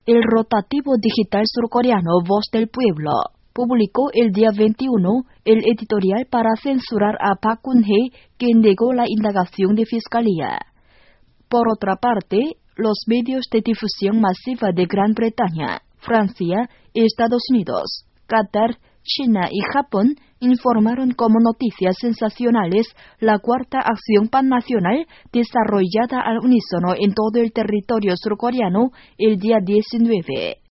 El rotativo digital surcoreano Voz del Pueblo publicó el día 21 el editorial para censurar a Park Geun-hye, quien negó la indagación de fiscalía. Por otra parte, los medios de difusión masiva de Gran Bretaña, Francia, Estados Unidos, Qatar, China y Japón informaron como noticias sensacionales la cuarta acción pannacional desarrollada al unísono en todo el territorio surcoreano el día 19.